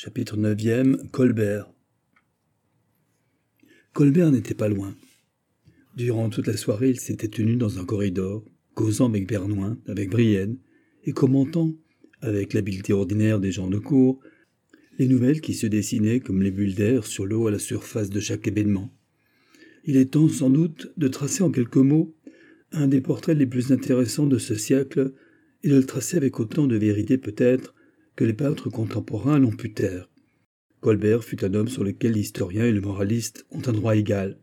Chapitre 9e, Colbert. Colbert n'était pas loin. Durant toute la soirée, il s'était tenu dans un corridor, causant avec Vernoin, avec Brienne, et commentant, avec l'habileté ordinaire des gens de cour, les nouvelles qui se dessinaient comme les bulles d'air sur l'eau à la surface de chaque événement. Il est temps, sans doute, de tracer en quelques mots un des portraits les plus intéressants de ce siècle, et de le tracer avec autant de vérité peut-être que les peintres contemporains l'ont pu taire. Colbert fut un homme sur lequel l'historien et le moraliste ont un droit égal.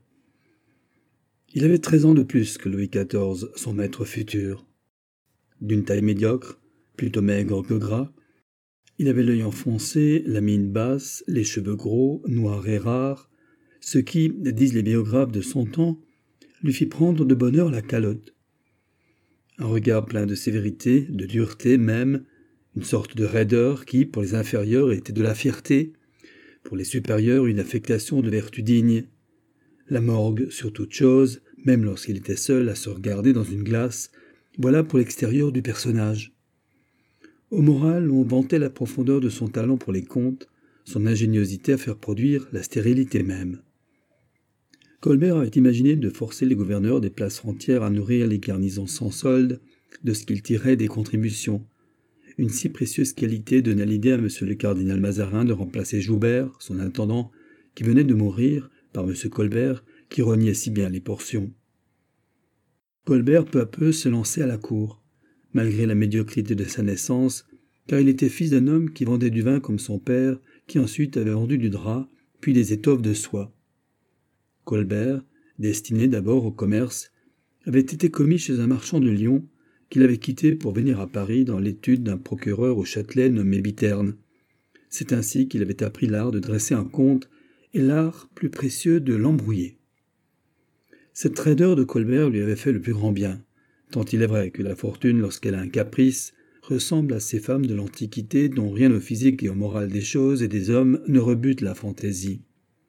Il avait 13 ans de plus que Louis XIV, son maître futur. D'une taille médiocre, plutôt maigre que gras, il avait l'œil enfoncé, la mine basse, les cheveux gros, noirs et rares, ce qui, disent les biographes de son temps, lui fit prendre de bonne heure la calotte. Un regard plein de sévérité, de dureté même, une sorte de raideur qui, pour les inférieurs, était de la fierté, pour les supérieurs, une affectation de vertu digne. La morgue sur toute chose, même lorsqu'il était seul à se regarder dans une glace, voilà pour l'extérieur du personnage. Au moral, on vantait la profondeur de son talent pour les contes, son ingéniosité à faire produire la stérilité même. Colbert avait imaginé de forcer les gouverneurs des places frontières à nourrir les garnisons sans solde de ce qu'ils tiraient des contributions. Une si précieuse qualité donna l'idée à M. le cardinal Mazarin de remplacer Joubert, son intendant, qui venait de mourir, par M. Colbert, qui rognait si bien les portions. Colbert, peu à peu, se lançait à la cour, malgré la médiocrité de sa naissance, car il était fils d'un homme qui vendait du vin comme son père, qui ensuite avait vendu du drap, puis des étoffes de soie. Colbert, destiné d'abord au commerce, avait été commis chez un marchand de Lyon, qu'il avait quitté pour venir à Paris dans l'étude d'un procureur au Châtelet nommé Biterne. C'est ainsi qu'il avait appris l'art de dresser un compte et l'art plus précieux de l'embrouiller. Cette raideur de Colbert lui avait fait le plus grand bien, tant il est vrai que la fortune, lorsqu'elle a un caprice, ressemble à ces femmes de l'Antiquité dont rien au physique et au moral des choses et des hommes ne rebute la fantaisie.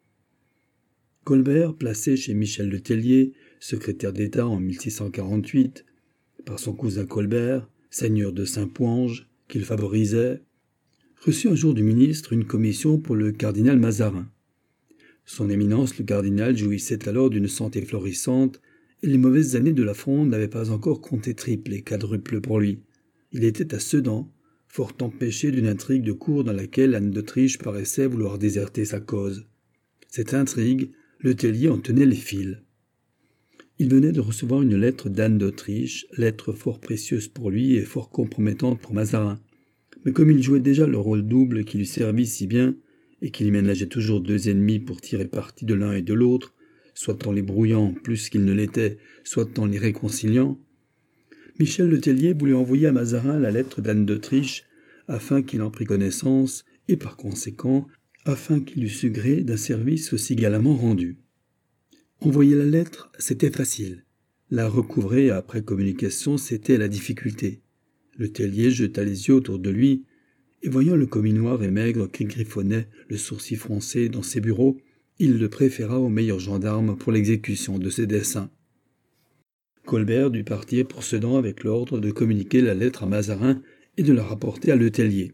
Colbert, placé chez Michel Le Tellier, secrétaire d'État en 1648, par son cousin Colbert, seigneur de Saint-Pouange, qu'il favorisait, reçut un jour du ministre une commission pour le cardinal Mazarin. Son éminence, le cardinal, jouissait alors d'une santé florissante, et les mauvaises années de la Fronde n'avaient pas encore compté triple et quadruple pour lui. Il était à Sedan, fort empêché d'une intrigue de cour dans laquelle Anne d'Autriche paraissait vouloir déserter sa cause. Cette intrigue, Le Tellier en tenait les fils. Il venait de recevoir une lettre d'Anne d'Autriche, lettre fort précieuse pour lui et fort compromettante pour Mazarin. Mais comme il jouait déjà le rôle double qui lui servit si bien, et qu'il y ménageait toujours deux ennemis pour tirer parti de l'un et de l'autre, soit en les brouillant plus qu'ils ne l'étaient, soit en les réconciliant, Michel Le Tellier voulut envoyer à Mazarin la lettre d'Anne d'Autriche, afin qu'il en prît connaissance, et par conséquent, afin qu'il eût su gré d'un service aussi galamment rendu. Envoyer la lettre, c'était facile. La recouvrer après communication, c'était la difficulté. Le Tellier jeta les yeux autour de lui, et voyant le commis noir et maigre qui griffonnait, le sourcil froncé dans ses bureaux, il le préféra au meilleur gendarme pour l'exécution de ses desseins. Colbert dut partir pour Sedan avec l'ordre de communiquer la lettre à Mazarin et de la rapporter à Le Tellier.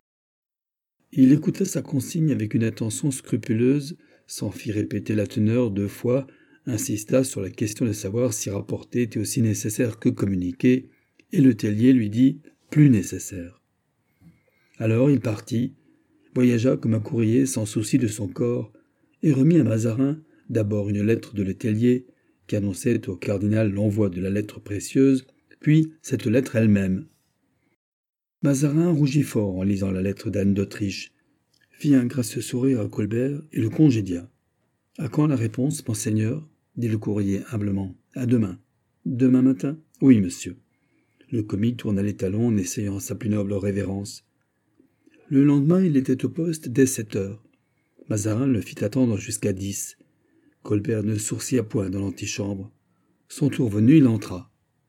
Il écouta sa consigne avec une attention scrupuleuse, s'en fit répéter la teneur 2 fois, insista sur la question de savoir si rapporter était aussi nécessaire que communiquer, et Le Tellier lui dit « plus nécessaire ». Alors il partit, voyagea comme un courrier sans souci de son corps, et remit à Mazarin d'abord une lettre de Le Tellier, qui annonçait au cardinal l'envoi de la lettre précieuse, puis cette lettre elle-même. Mazarin rougit fort en lisant la lettre d'Anne d'Autriche, fit un gracieux sourire à Colbert et le congédia. « À quand la réponse, monseigneur ?» dit le courrier humblement. « À demain. »« Demain matin ?»« Oui, monsieur. » Le commis tourna les talons en essayant sa plus noble révérence. Le lendemain, il était au poste dès 7 heures. Mazarin le fit attendre jusqu'à 10. Colbert ne sourcilla point dans l'antichambre. Son tour venu, il entra.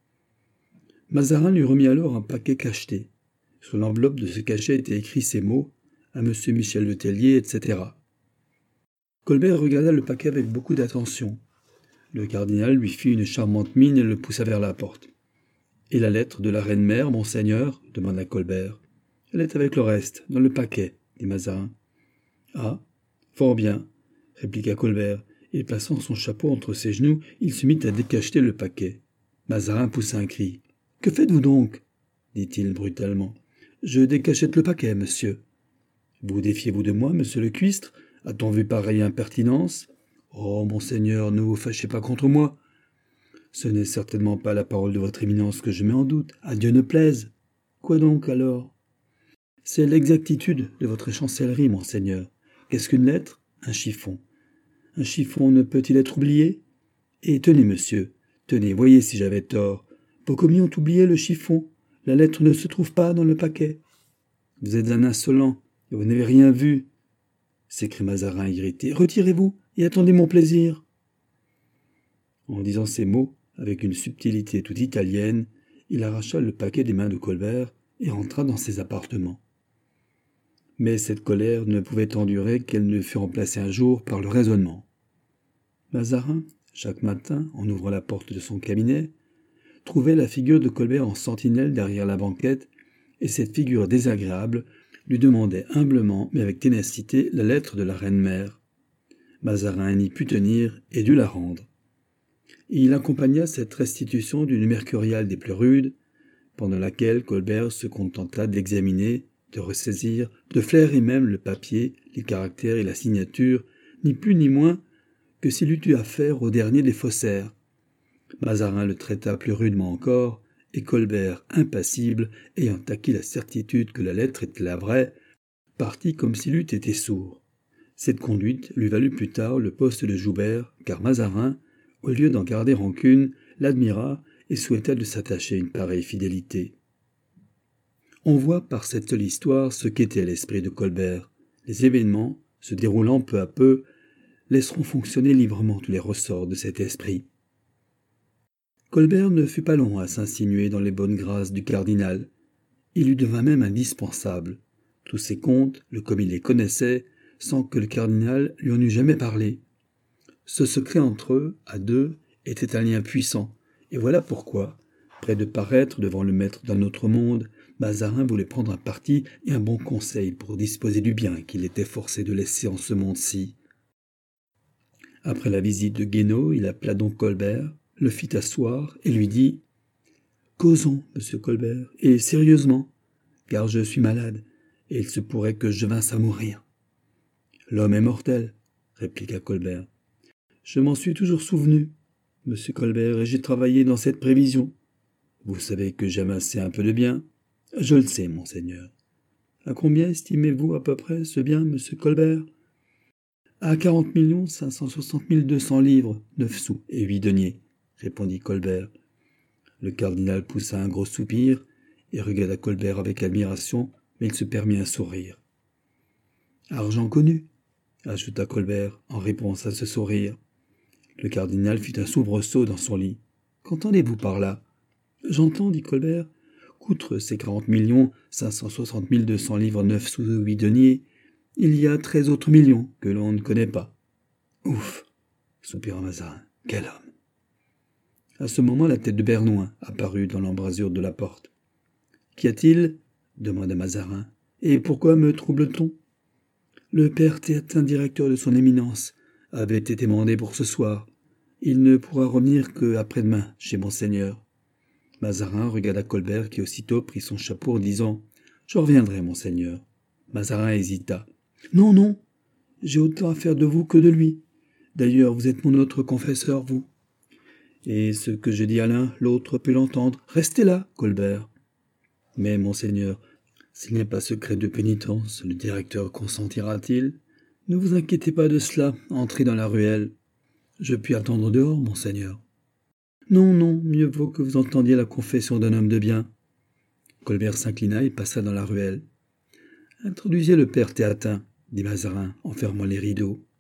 Mazarin lui remit alors un paquet cacheté. Sur l'enveloppe de ce cachet étaient écrits ces mots « à M. Michel Le Tellier, etc. » Colbert regarda le paquet avec beaucoup d'attention. Le cardinal lui fit une charmante mine et le poussa vers la porte. « Et la lettre de la reine-mère, monseigneur ?» demanda Colbert. « Elle est avec le reste, dans le paquet, » dit Mazarin. Ah, fort bien, répliqua Colbert, et plaçant son chapeau entre ses genoux, il se mit à décacheter le paquet. Mazarin poussa un cri. « Que faites-vous donc » dit-il brutalement. « Je décachette le paquet, monsieur. »« Vous défiez-vous de moi, monsieur le cuistre ? A-t-on vu pareille impertinence ? Oh, monseigneur, ne vous fâchez pas contre moi. Ce n'est certainement pas la parole de votre éminence que je mets en doute. À Dieu ne plaise. Quoi donc, alors ? C'est l'exactitude de votre chancellerie, monseigneur. Qu'est-ce qu'une lettre ? Un chiffon. Un chiffon ne peut-il être oublié ? Et tenez, monsieur, tenez, voyez si j'avais tort. Vos commis ont oublié le chiffon. La lettre ne se trouve pas dans le paquet. Vous êtes un insolent, et vous n'avez rien vu, s'écrie Mazarin irrité. Retirez-vous et attendez mon plaisir. En disant ces mots, avec une subtilité toute italienne, il arracha le paquet des mains de Colbert et rentra dans ses appartements. Mais cette colère ne pouvait endurer qu'elle ne fût remplacée un jour par le raisonnement. Mazarin, chaque matin, en ouvrant la porte de son cabinet, trouvait la figure de Colbert en sentinelle derrière la banquette, et cette figure désagréable lui demandait humblement, mais avec ténacité, la lettre de la reine-mère. Mazarin n'y put tenir et dut la rendre. Et il accompagna cette restitution d'une mercuriale des plus rudes, pendant laquelle Colbert se contenta d'examiner, de ressaisir, de flairer même le papier, les caractères et la signature, ni plus ni moins que s'il eût eu affaire au dernier des faussaires. Mazarin le traita plus rudement encore, et Colbert, impassible, ayant acquis la certitude que la lettre était la vraie, partit comme s'il eût été sourd. Cette conduite lui valut plus tard le poste de Joubert, car Mazarin, au lieu d'en garder rancune, l'admira et souhaita de s'attacher une pareille fidélité. On voit par cette seule histoire ce qu'était l'esprit de Colbert. Les événements, se déroulant peu à peu, laisseront fonctionner librement tous les ressorts de cet esprit. Colbert ne fut pas long à s'insinuer dans les bonnes grâces du cardinal. Il lui devint même indispensable. Tous ses comptes, le commis les connaissait, sans que le cardinal lui en eût jamais parlé. Ce secret entre eux, à deux, était un lien puissant, et voilà pourquoi, près de paraître devant le maître d'un autre monde, Mazarin voulait prendre un parti et un bon conseil pour disposer du bien qu'il était forcé de laisser en ce monde-ci. Après la visite de Guénaud, il appela donc Colbert, le fit asseoir et lui dit « Causons, monsieur Colbert, et sérieusement, car je suis malade, et il se pourrait que je vinsse à mourir. »« L'homme est mortel, » répliqua Colbert. « Je m'en suis toujours souvenu, monsieur Colbert, et j'ai travaillé dans cette prévision. Vous savez que j'aime assez un peu de bien. Je le sais, monseigneur. À combien estimez-vous à peu près ce bien, monsieur Colbert ? À 40 560 200 livres, 9 sous et 8 deniers, répondit Colbert. Le cardinal poussa un gros soupir et regarda Colbert avec admiration, mais il se permit un sourire. Argent connu, ajouta Colbert en réponse à ce sourire. Le cardinal fit un soubresaut dans son lit. Qu'entendez-vous par là ? J'entends, dit Colbert, qu'outre ces 40 560 200 livres 9 sous 8 deniers, il y a 13 autres millions que l'on ne connaît pas. Ouf, soupira Mazarin, quel homme. À ce moment, la tête de Bernoin apparut dans l'embrasure de la porte. Qu'y a-t-il ? demanda Mazarin. Et pourquoi me trouble-t-on ? Le père Théatin, directeur de son éminence, avait été mandé pour ce soir. Il ne pourra revenir qu'après-demain chez monseigneur. Mazarin regarda Colbert qui aussitôt prit son chapeau en disant « Je reviendrai, monseigneur. » Mazarin hésita. « Non, non, j'ai autant à faire de vous que de lui. D'ailleurs, vous êtes mon autre confesseur, vous. Et ce que je dis à l'un, l'autre peut l'entendre. Restez là, Colbert. Mais, monseigneur, s'il n'est pas secret de pénitence, le directeur consentira-t-il ? Ne vous inquiétez pas de cela, entrez dans la ruelle. Je puis attendre dehors, monseigneur. Non, non, mieux vaut que vous entendiez la confession d'un homme de bien. Colbert s'inclina et passa dans la ruelle. Introduisez le père Théatin, dit Mazarin, en fermant les rideaux.